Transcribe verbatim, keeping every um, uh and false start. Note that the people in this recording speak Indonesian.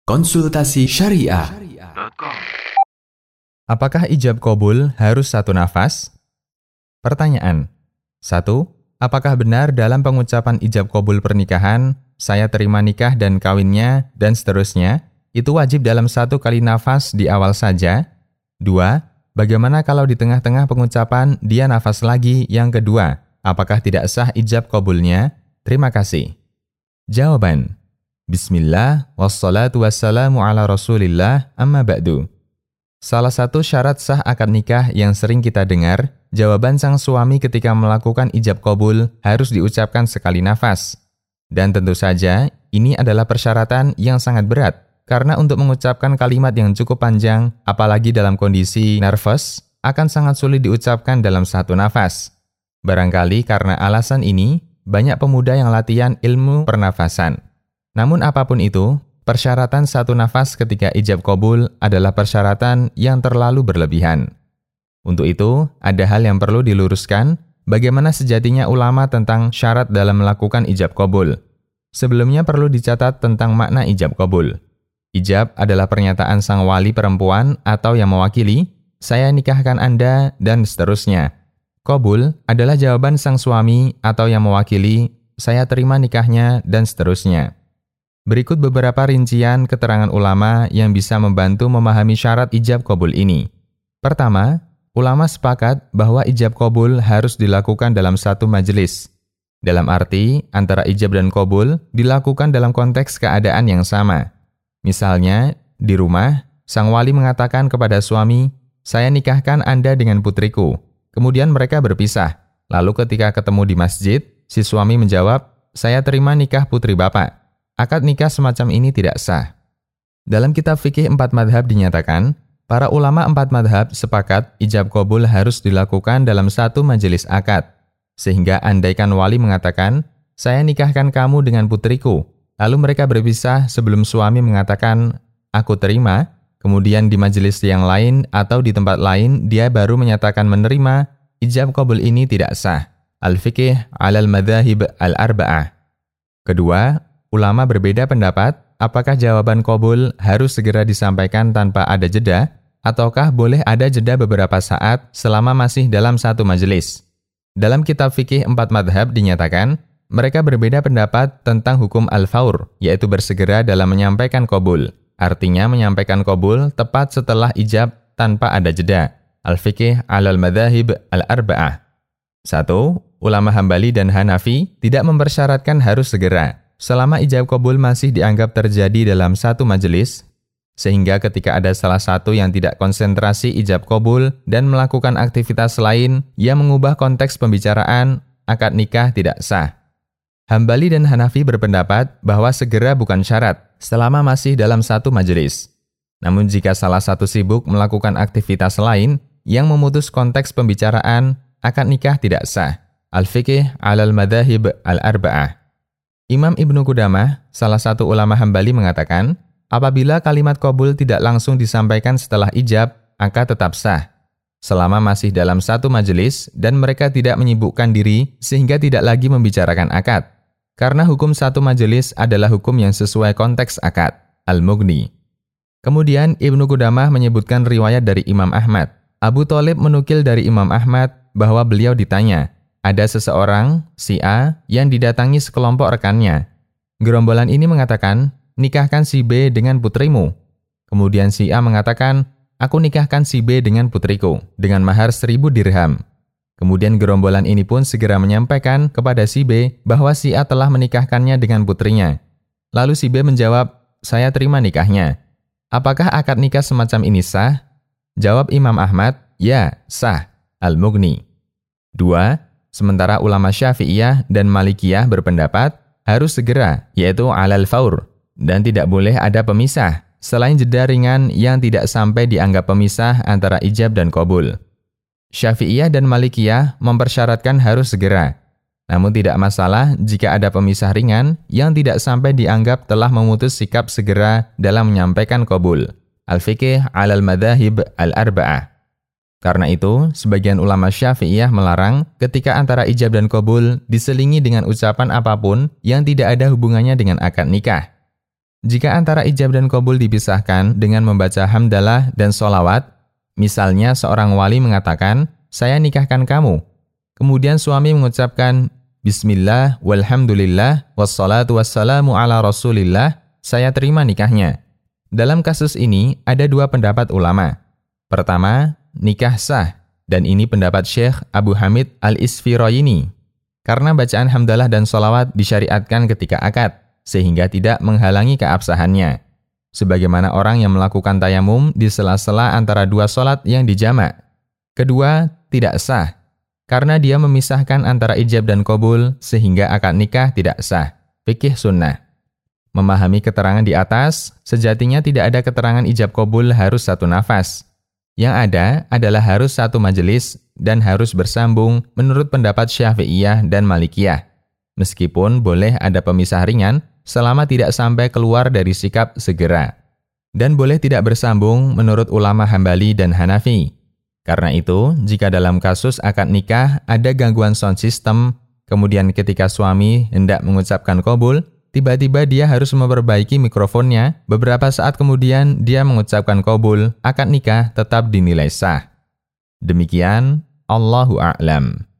Konsultasi Syariah. Apakah ijab qabul harus satu nafas? Pertanyaan. satu. Apakah benar dalam pengucapan ijab qabul pernikahan, saya terima nikah dan kawinnya, dan seterusnya, itu wajib dalam satu kali nafas di awal saja? dua. Bagaimana kalau di tengah-tengah pengucapan dia nafas lagi yang kedua? Apakah tidak sah ijab qabulnya? Terima kasih. Jawaban. Bismillah, wassalatu wassalamu ala rasulillah, amma ba'du. Salah satu syarat sah akad nikah yang sering kita dengar, jawaban sang suami ketika melakukan ijab qabul harus diucapkan sekali nafas. Dan tentu saja, ini adalah persyaratan yang sangat berat, karena untuk mengucapkan kalimat yang cukup panjang, apalagi dalam kondisi nervous, akan sangat sulit diucapkan dalam satu nafas. Barangkali karena alasan ini, banyak pemuda yang latihan ilmu pernafasan. Namun apapun itu, persyaratan satu nafas ketika ijab qabul adalah persyaratan yang terlalu berlebihan. Untuk itu, ada hal yang perlu diluruskan, bagaimana sejatinya ulama tentang syarat dalam melakukan ijab qabul. Sebelumnya perlu dicatat tentang makna ijab qabul. Ijab adalah pernyataan sang wali perempuan atau yang mewakili, saya nikahkan Anda, dan seterusnya. Qabul adalah jawaban sang suami atau yang mewakili, saya terima nikahnya, dan seterusnya. Berikut beberapa rincian keterangan ulama yang bisa membantu memahami syarat ijab qabul ini. Pertama, ulama sepakat bahwa ijab qabul harus dilakukan dalam satu majelis. Dalam arti, antara ijab dan qabul dilakukan dalam konteks keadaan yang sama. Misalnya, di rumah, sang wali mengatakan kepada suami, saya nikahkan Anda dengan putriku. Kemudian mereka berpisah. Lalu ketika ketemu di masjid, si suami menjawab, saya terima nikah putri Bapak. Akad nikah semacam ini tidak sah. Dalam kitab fikih empat madhab dinyatakan, para ulama empat madhab sepakat ijab qabul harus dilakukan dalam satu majelis akad. Sehingga andaikan wali mengatakan, saya nikahkan kamu dengan putriku, lalu mereka berpisah sebelum suami mengatakan, aku terima, kemudian di majelis yang lain atau di tempat lain dia baru menyatakan menerima, ijab qabul ini tidak sah. Al-fiqih alal madhahib al-arba'ah. Kedua, ulama berbeda pendapat apakah jawaban qabul harus segera disampaikan tanpa ada jeda, ataukah boleh ada jeda beberapa saat selama masih dalam satu majelis. Dalam kitab fikih empat madhab dinyatakan, mereka berbeda pendapat tentang hukum al-faur, yaitu bersegera dalam menyampaikan qabul. Artinya menyampaikan qabul tepat setelah ijab tanpa ada jeda. Al-fiqih alal madhahib al-arba'ah. Satu. Ulama Hambali dan Hanafi tidak mempersyaratkan harus segera, selama ijab qabul masih dianggap terjadi dalam satu majelis, sehingga ketika ada salah satu yang tidak konsentrasi ijab qabul dan melakukan aktivitas lain yang mengubah konteks pembicaraan, akad nikah tidak sah. Hambali dan Hanafi berpendapat bahwa segera bukan syarat, selama masih dalam satu majelis. Namun jika salah satu sibuk melakukan aktivitas lain yang memutus konteks pembicaraan, akad nikah tidak sah. Al-fiqih alal madhahib al-arba'ah. Imam Ibnu Qudamah, salah satu ulama Hambali mengatakan, apabila kalimat qabul tidak langsung disampaikan setelah ijab, akad tetap sah. Selama masih dalam satu majelis dan mereka tidak menyibukkan diri sehingga tidak lagi membicarakan akad. Karena hukum satu majelis adalah hukum yang sesuai konteks akad, Al-Mughni. Kemudian Ibnu Qudamah menyebutkan riwayat dari Imam Ahmad. Abu Thalib menukil dari Imam Ahmad bahwa beliau ditanya, ada seseorang, si A, yang didatangi sekelompok rekannya. Gerombolan ini mengatakan, nikahkan si B dengan putrimu. Kemudian si A mengatakan, aku nikahkan si B dengan putriku, dengan mahar seribu dirham. Kemudian gerombolan ini pun segera menyampaikan kepada si B bahwa si A telah menikahkannya dengan putrinya. Lalu si B menjawab, saya terima nikahnya. Apakah akad nikah semacam ini sah? Jawab Imam Ahmad, ya, sah. Al-Mughni. Dua. Sementara ulama Syafi'iyah dan Malikiyah berpendapat harus segera, yaitu alal faur, dan tidak boleh ada pemisah, selain jeda ringan yang tidak sampai dianggap pemisah antara ijab dan qabul. Syafi'iyah dan Malikiyah mempersyaratkan harus segera, namun tidak masalah jika ada pemisah ringan yang tidak sampai dianggap telah memutus sikap segera dalam menyampaikan qabul. Al-fiqih alal madhahib al-arba'ah. Karena itu, sebagian ulama Syafi'iyah melarang ketika antara ijab dan qabul diselingi dengan ucapan apapun yang tidak ada hubungannya dengan akad nikah. Jika antara ijab dan qabul dipisahkan dengan membaca hamdalah dan sholawat, misalnya seorang wali mengatakan, saya nikahkan kamu. Kemudian suami mengucapkan, Bismillah, walhamdulillah, wassalatu wassalamu ala rasulillah, saya terima nikahnya. Dalam kasus ini, ada dua pendapat ulama. Pertama, nikah sah, dan ini pendapat Syekh Abu Hamid Al-Isfirayini. Karena bacaan hamdalah dan sholawat disyariatkan ketika akad, sehingga tidak menghalangi keabsahannya. Sebagaimana orang yang melakukan tayamum di sela-sela antara dua sholat yang dijamak. Kedua, tidak sah, karena dia memisahkan antara ijab dan qabul sehingga akad nikah tidak sah. Fikih sunnah. Memahami keterangan di atas, sejatinya tidak ada keterangan ijab qabul harus satu nafas. Yang ada adalah harus satu majelis dan harus bersambung menurut pendapat Syafi'iyah dan Malikiyah. Meskipun boleh ada pemisah ringan selama tidak sampai keluar dari sikap segera. Dan boleh tidak bersambung menurut ulama Hambali dan Hanafi. Karena itu, jika dalam kasus akad nikah ada gangguan sound system, kemudian ketika suami hendak mengucapkan qabul, tiba-tiba dia harus memperbaiki mikrofonnya, beberapa saat kemudian dia mengucapkan qabul, akad nikah tetap dinilai sah. Demikian, Allahu a'lam.